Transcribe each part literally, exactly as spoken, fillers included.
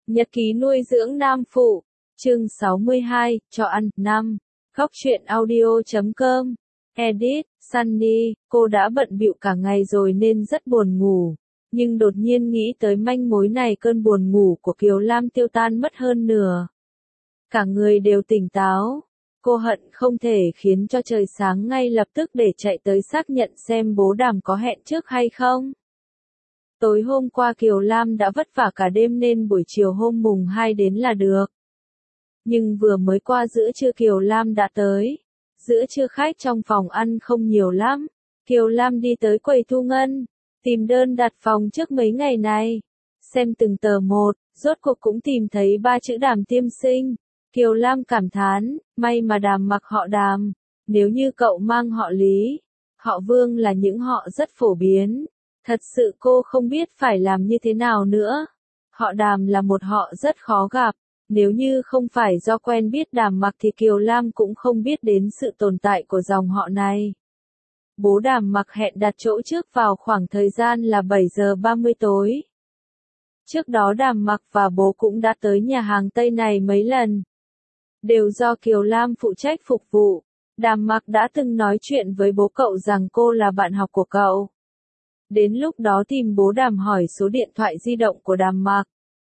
Nhật ký nuôi dưỡng nam phụ, chương sáu mươi hai, cho ăn, năm. Góc truyện audio chấm com. Edit, Sunny, cô đã bận bịu cả ngày rồi nên rất buồn ngủ. Nhưng đột nhiên nghĩ tới manh mối này, cơn buồn ngủ của Kiều Lam tiêu tan mất hơn nửa. Cả người đều tỉnh táo. Cô hận không thể khiến cho trời sáng ngay lập tức để chạy tới xác nhận xem bố Đàm có hẹn trước hay không. Tối hôm qua Kiều Lam đã vất vả cả đêm nên buổi chiều hôm mùng hai đến là được. Nhưng vừa mới qua giữa trưa Kiều Lam đã tới. Giữa trưa khách trong phòng ăn không nhiều lắm. Kiều Lam đi tới quầy thu ngân, tìm đơn đặt phòng trước mấy ngày này. Xem từng tờ một, rốt cuộc cũng tìm thấy ba chữ Đàm Tiêm Sinh. Kiều Lam cảm thán, may mà Đàm mặc họ Đàm. Nếu như cậu mang họ Lý, họ Vương là những họ rất phổ biến. Thật sự cô không biết phải làm như thế nào nữa. Họ Đàm là một họ rất khó gặp. Nếu như không phải do quen biết Đàm mặc thì Kiều Lam cũng không biết đến sự tồn tại của dòng họ này. Bố Đàm mặc hẹn đặt chỗ trước vào khoảng thời gian là bảy giờ ba mươi tối. Trước đó Đàm mặc và bố cũng đã tới nhà hàng Tây này mấy lần. Đều do Kiều Lam phụ trách phục vụ. Đàm mặc đã từng nói chuyện với bố cậu rằng cô là bạn học của cậu. Đến lúc đó tìm bố Đàm hỏi số điện thoại di động của Đàm mặc.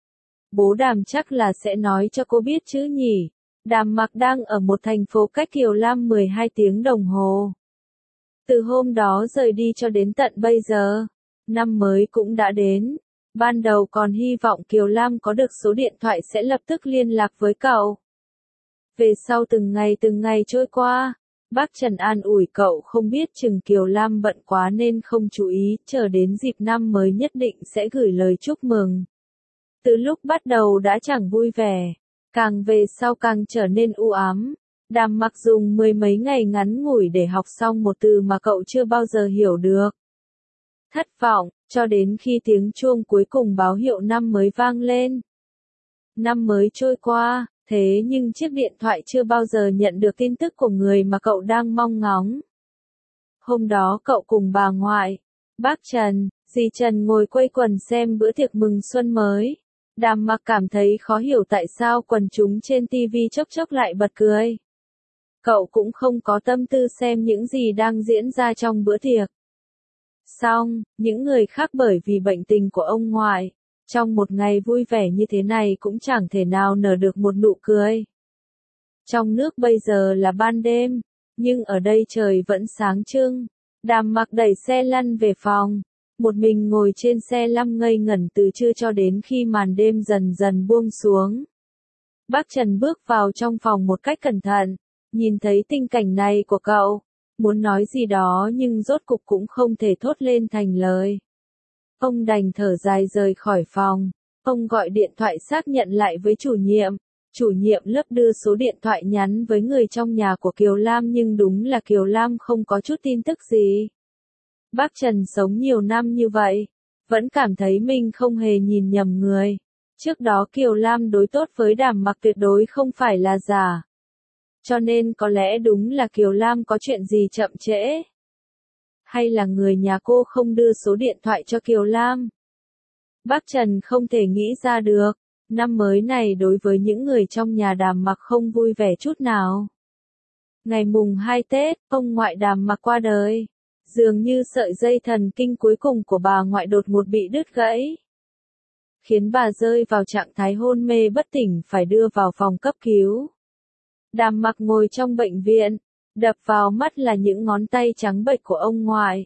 Bố Đàm chắc là sẽ nói cho cô biết chứ nhỉ. Đàm mặc đang ở một thành phố cách Kiều Lam mười hai tiếng đồng hồ. Từ hôm đó rời đi cho đến tận bây giờ, năm mới cũng đã đến. Ban đầu còn hy vọng Kiều Lam có được số điện thoại sẽ lập tức liên lạc với cậu. Về sau từng ngày từng ngày trôi qua, bác Trần an ủi cậu không biết chừng Kiều Lam bận quá nên không chú ý, chờ đến dịp năm mới nhất định sẽ gửi lời chúc mừng. Từ lúc bắt đầu đã chẳng vui vẻ, càng về sau càng trở nên u ám. Đàm mặc dùng mười mấy ngày ngắn ngủi để học xong một từ mà cậu chưa bao giờ hiểu được. Thất vọng, cho đến khi tiếng chuông cuối cùng báo hiệu năm mới vang lên. Năm mới trôi qua, thế nhưng chiếc điện thoại chưa bao giờ nhận được tin tức của người mà cậu đang mong ngóng. Hôm đó cậu cùng bà ngoại, bác Trần, dì Trần ngồi quây quần xem bữa tiệc mừng xuân mới. Đàm mặc cảm thấy khó hiểu tại sao quần chúng trên ti vi chốc chốc lại bật cười. Cậu cũng không có tâm tư xem những gì đang diễn ra trong bữa tiệc. Xong, những người khác bởi vì bệnh tình của ông ngoại, trong một ngày vui vẻ như thế này cũng chẳng thể nào nở được một nụ cười. Trong nước bây giờ là ban đêm, nhưng ở đây trời vẫn sáng trưng. Đàm mặc đẩy xe lăn về phòng. Một mình ngồi trên xe lăn ngây ngẩn từ trưa cho đến khi màn đêm dần dần buông xuống. Bác Trần bước vào trong phòng một cách cẩn thận, nhìn thấy tình cảnh này của cậu, muốn nói gì đó nhưng rốt cục cũng không thể thốt lên thành lời. Ông đành thở dài rời khỏi phòng. Ông gọi điện thoại xác nhận lại với chủ nhiệm. Chủ nhiệm lớp đưa số điện thoại nhắn với người trong nhà của Kiều Lam nhưng đúng là Kiều Lam không có chút tin tức gì. Bác Trần sống nhiều năm như vậy, vẫn cảm thấy mình không hề nhìn nhầm người. Trước đó Kiều Lam đối tốt với Đàm mặc tuyệt đối không phải là giả. Cho nên có lẽ đúng là Kiều Lam có chuyện gì chậm trễ. Hay là người nhà cô không đưa số điện thoại cho Kiều Lam? Bác Trần không thể nghĩ ra được. Năm mới này đối với những người trong nhà Đàm mặc không vui vẻ chút nào. Ngày mùng hai Tết, ông ngoại Đàm mặc qua đời. Dường như sợi dây thần kinh cuối cùng của bà ngoại đột ngột bị đứt gãy, khiến bà rơi vào trạng thái hôn mê bất tỉnh phải đưa vào phòng cấp cứu. Đàm mặc ngồi trong bệnh viện, đập vào mắt là những ngón tay trắng bệch của ông ngoại.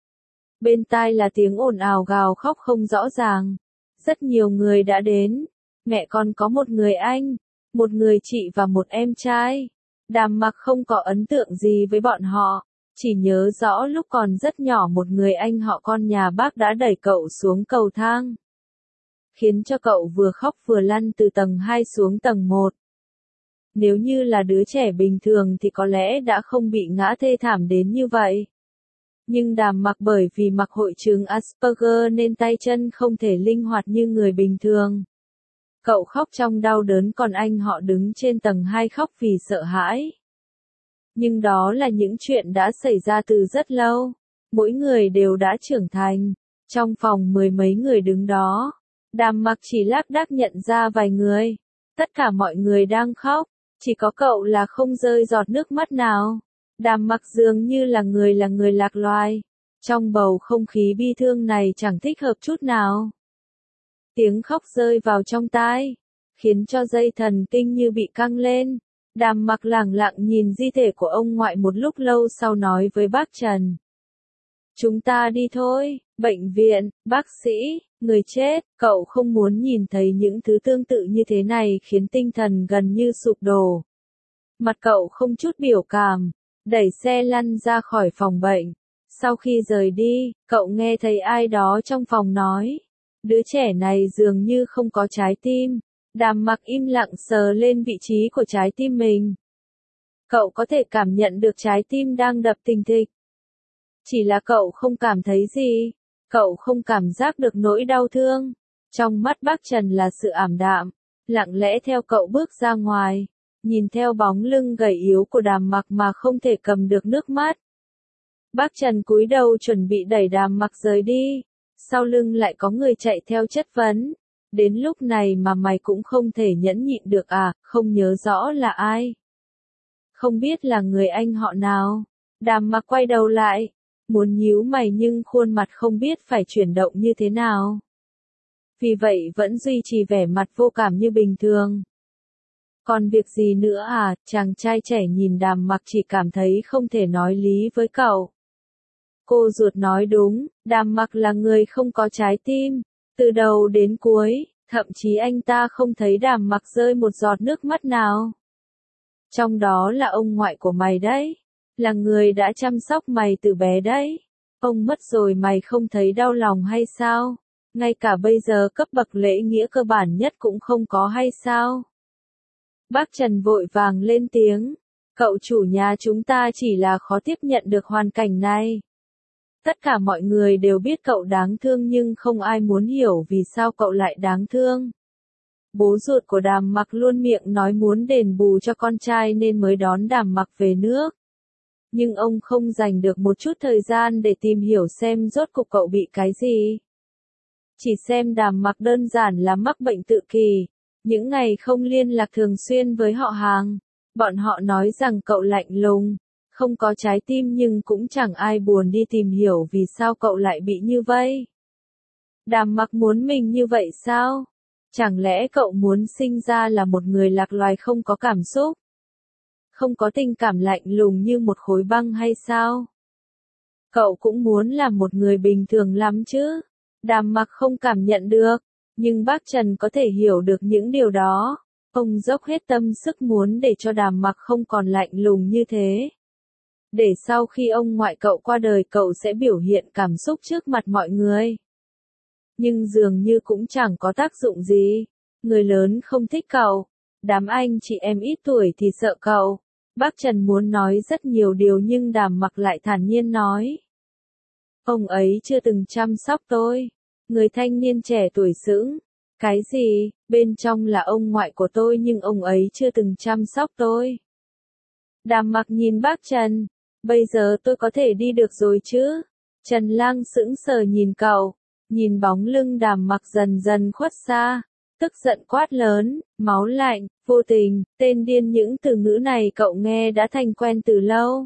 Bên tai là tiếng ồn ào gào khóc không rõ ràng. Rất nhiều người đã đến. Mẹ còn có một người anh, một người chị và một em trai. Đàm mặc không có ấn tượng gì với bọn họ. Chỉ nhớ rõ lúc còn rất nhỏ một người anh họ con nhà bác đã đẩy cậu xuống cầu thang, khiến cho cậu vừa khóc vừa lăn từ tầng hai xuống tầng một. Nếu như là đứa trẻ bình thường thì có lẽ đã không bị ngã thê thảm đến như vậy. Nhưng Đàm mặc bởi vì mắc hội chứng Asperger nên tay chân không thể linh hoạt như người bình thường. Cậu khóc trong đau đớn còn anh họ đứng trên tầng hai khóc vì sợ hãi. Nhưng đó là những chuyện đã xảy ra từ rất lâu. Mỗi người đều đã trưởng thành. Trong phòng mười mấy người đứng đó, Đàm Mặc chỉ lác đác nhận ra vài người. Tất cả mọi người đang khóc, chỉ có cậu là không rơi giọt nước mắt nào. Đàm Mặc dường như là người là người lạc loài. Trong bầu không khí bi thương này chẳng thích hợp chút nào. Tiếng khóc rơi vào trong tai, khiến cho dây thần kinh như bị căng lên. Đàm Mặc lẳng lặng nhìn di thể của ông ngoại một lúc lâu sau nói với bác Trần. Chúng ta đi thôi, bệnh viện, bác sĩ, người chết, cậu không muốn nhìn thấy những thứ tương tự như thế này khiến tinh thần gần như sụp đổ. Mặt cậu không chút biểu cảm, đẩy xe lăn ra khỏi phòng bệnh. Sau khi rời đi, cậu nghe thấy ai đó trong phòng nói. Đứa trẻ này dường như không có trái tim. Đàm Mặc im lặng sờ lên vị trí của trái tim mình. Cậu có thể cảm nhận được trái tim đang đập thình thịch. Chỉ là cậu không cảm thấy gì. Cậu không cảm giác được nỗi đau thương. Trong mắt bác Trần là sự ảm đạm. Lặng lẽ theo cậu bước ra ngoài. Nhìn theo bóng lưng gầy yếu của Đàm Mặc mà không thể cầm được nước mắt. Bác Trần cúi đầu chuẩn bị đẩy Đàm Mặc rời đi. Sau lưng lại có người chạy theo chất vấn. Đến lúc này mà mày cũng không thể nhẫn nhịn được à, không nhớ rõ là ai. Không biết là người anh họ nào. Đàm Mặc quay đầu lại. Muốn nhíu mày nhưng khuôn mặt không biết phải chuyển động như thế nào. Vì vậy vẫn duy trì vẻ mặt vô cảm như bình thường. Còn việc gì nữa à, chàng trai trẻ nhìn Đàm Mặc chỉ cảm thấy không thể nói lý với cậu. Cô ruột nói đúng, Đàm Mặc là người không có trái tim. Từ đầu đến cuối, thậm chí anh ta không thấy Đàm Mặc rơi một giọt nước mắt nào. Trong đó là ông ngoại của mày đấy. Là người đã chăm sóc mày từ bé đấy. Ông mất rồi mày không thấy đau lòng hay sao? Ngay cả bây giờ cấp bậc lễ nghĩa cơ bản nhất cũng không có hay sao? Bác Trần vội vàng lên tiếng. Cậu chủ nhà chúng ta chỉ là khó tiếp nhận được hoàn cảnh này. Tất cả mọi người đều biết cậu đáng thương nhưng không ai muốn hiểu vì sao cậu lại đáng thương. Bố ruột của Đàm Mặc luôn miệng nói muốn đền bù cho con trai nên mới đón Đàm Mặc về nước. Nhưng ông không dành được một chút thời gian để tìm hiểu xem rốt cuộc cậu bị cái gì. Chỉ xem Đàm Mặc đơn giản là mắc bệnh tự kỷ. Những ngày không liên lạc thường xuyên với họ hàng. Bọn họ nói rằng cậu lạnh lùng, không có trái tim nhưng cũng chẳng ai buồn đi tìm hiểu vì sao cậu lại bị như vậy. Đàm Mặc muốn mình như vậy sao? Chẳng lẽ cậu muốn sinh ra là một người lạc loài không có cảm xúc? Không có tình cảm lạnh lùng như một khối băng hay sao? Cậu cũng muốn là một người bình thường lắm chứ? Đàm Mặc không cảm nhận được, nhưng bác Trần có thể hiểu được những điều đó. Ông dốc hết tâm sức muốn để cho Đàm Mặc không còn lạnh lùng như thế. Để sau khi ông ngoại cậu qua đời cậu sẽ biểu hiện cảm xúc trước mặt mọi người. Nhưng dường như cũng chẳng có tác dụng gì. Người lớn không thích cậu. Đám anh chị em ít tuổi thì sợ cậu. Bác Trần muốn nói rất nhiều điều nhưng Đàm Mặc lại thản nhiên nói. Ông ấy chưa từng chăm sóc tôi. Người thanh niên trẻ tuổi sững. Cái gì, bên trong là ông ngoại của tôi nhưng ông ấy chưa từng chăm sóc tôi. Đàm Mặc nhìn bác Trần. Bây giờ tôi có thể đi được rồi chứ? Trần Lang sững sờ nhìn cậu. Nhìn bóng lưng Đàm Mặc dần dần khuất xa. Tức giận quát lớn, máu lạnh, vô tình, tên điên những từ ngữ này cậu nghe đã thành quen từ lâu.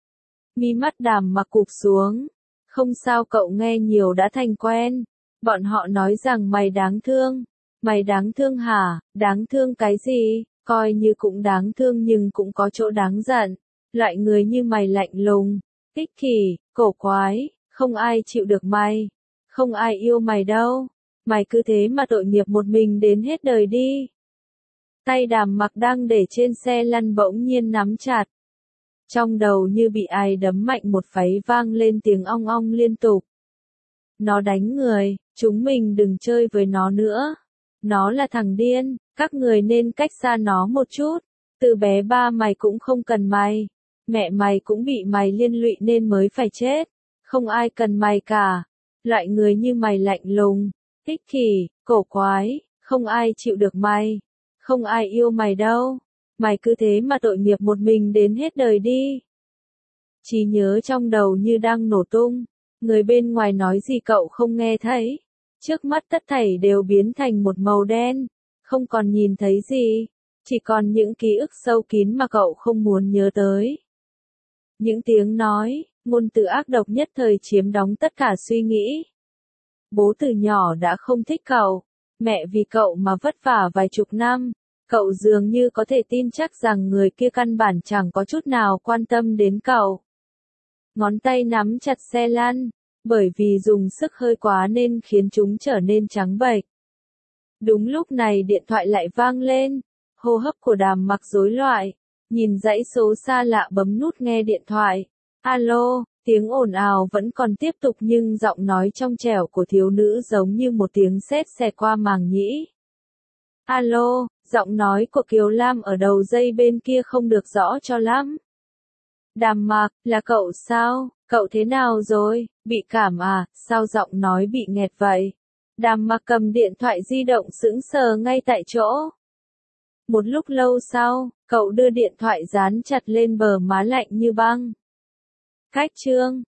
Mi mắt Đàm Mặc cụp xuống. Không sao cậu nghe nhiều đã thành quen. Bọn họ nói rằng mày đáng thương. Mày đáng thương hả? Đáng thương cái gì? Coi như cũng đáng thương nhưng cũng có chỗ đáng giận. Loại người như mày lạnh lùng, ích kỷ, cổ quái, không ai chịu được mày. Không ai yêu mày đâu. Mày cứ thế mà tội nghiệp một mình đến hết đời đi. Tay Đàm Mặc đang để trên xe lăn bỗng nhiên nắm chặt. Trong đầu như bị ai đấm mạnh một phái vang lên tiếng ong ong liên tục. Nó đánh người, chúng mình đừng chơi với nó nữa. Nó là thằng điên, các người nên cách xa nó một chút. Từ bé ba mày cũng không cần mày. Mẹ mày cũng bị mày liên lụy nên mới phải chết. Không ai cần mày cả. Loại người như mày lạnh lùng, ích kỷ, cổ quái, không ai chịu được mày. Không ai yêu mày đâu. Mày cứ thế mà tội nghiệp một mình đến hết đời đi. Trí nhớ trong đầu như đang nổ tung. Người bên ngoài nói gì cậu không nghe thấy. Trước mắt tất thảy đều biến thành một màu đen, không còn nhìn thấy gì, chỉ còn những ký ức sâu kín mà cậu không muốn nhớ tới. Những tiếng nói, ngôn từ ác độc nhất thời chiếm đóng tất cả suy nghĩ. Bố từ nhỏ đã không thích cậu, mẹ vì cậu mà vất vả vài chục năm, cậu dường như có thể tin chắc rằng người kia căn bản chẳng có chút nào quan tâm đến cậu. Ngón tay nắm chặt xe lăn, bởi vì dùng sức hơi quá nên khiến chúng trở nên trắng bệch. Đúng lúc này điện thoại lại vang lên, hô hấp của Đàm Mặc rối loạn, nhìn dãy số xa lạ bấm nút nghe điện thoại. Alo, tiếng ồn ào vẫn còn tiếp tục nhưng giọng nói trong trẻo của thiếu nữ giống như một tiếng sét xẹt qua màng nhĩ. Alo, giọng nói của Kiều Lam ở đầu dây bên kia không được rõ cho lắm. Đàm Mặc, là cậu sao? Cậu thế nào rồi? Bị cảm à? Sao giọng nói bị nghẹt vậy? Đàm Mặc cầm điện thoại di động sững sờ ngay tại chỗ. Một lúc lâu sau, cậu đưa điện thoại dán chặt lên bờ má lạnh như băng. Khách trương,